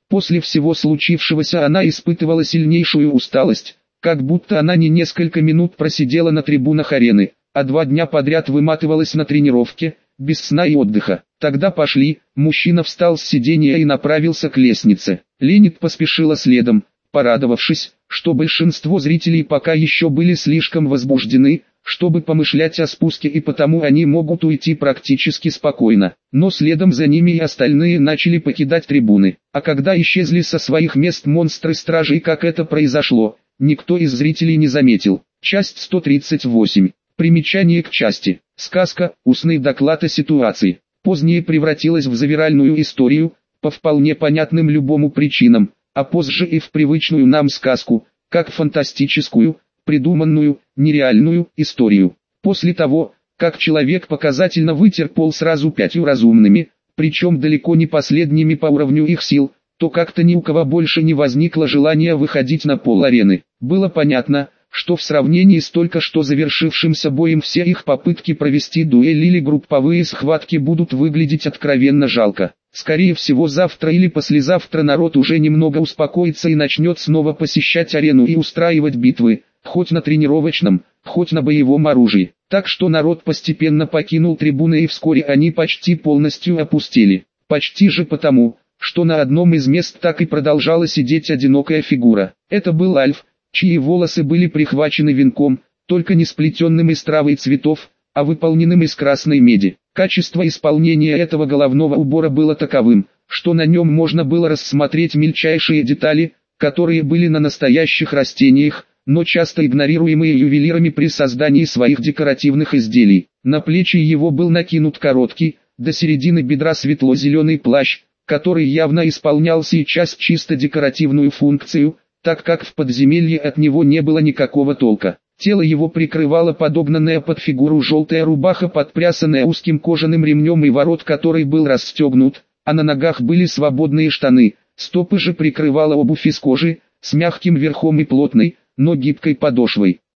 После всего случившегося она испытывала сильнейшую усталость, как будто она не несколько минут просидела на трибунах арены, а два дня подряд выматывалась на тренировке, без сна и отдыха. Тогда пошли, мужчина встал с сиденья и направился к лестнице. Ленит поспешила следом, порадовавшись, что большинство зрителей пока еще были слишком возбуждены, чтобы помышлять о спуске, и потому они могут уйти практически спокойно. Но следом за ними и остальные начали покидать трибуны. А когда исчезли со своих мест монстры-стражи и как это произошло, никто из зрителей не заметил. Часть сто тридцать восемь. Примечание к части. Сказка, устный доклад о ситуации. Позднее превратилась в завиральную историю, по вполне понятным любому причинам, а позже и в привычную нам сказку, как фантастическую, придуманную, нереальную историю. После того, как человек показательно вытер пол сразу пятью разумными, причем далеко не последними по уровню их сил, то как-то ни у кого больше не возникло желания выходить на пол арены. Было понятно, что в сравнении с только что завершившимся боем все их попытки провести дуэль или групповые схватки будут выглядеть откровенно жалко. Скорее всего, завтра или послезавтра народ уже немного успокоится и начнет снова посещать арену и устраивать битвы, хоть на тренировочном, хоть на боевом оружии. Так что народ постепенно покинул трибуны, и вскоре они почти полностью опустели. Почти же потому, что на одном из мест так и продолжала сидеть одинокая фигура. Это был Альф, чьи волосы были прихвачены венком, только не сплетенным из травы и цветов, а выполненным из красной меди. Качество исполнения этого головного убора было таковым, что на нем можно было рассмотреть мельчайшие детали, которые были на настоящих растениях, но часто игнорируемые ювелирами при создании своих декоративных изделий. На плечи его был накинут короткий, до середины бедра светло-зеленый плащ, который явно исполнял сейчас чисто декоративную функцию, так как в подземелье от него не было никакого толка. Тело его прикрывала подогнанная под фигуру желтая рубаха, подпрясанная узким кожаным ремнем и ворот который был расстегнут, а на ногах были свободные штаны, стопы же прикрывала обувь из кожи, с мягким верхом и плотной, но гибкой подошвой.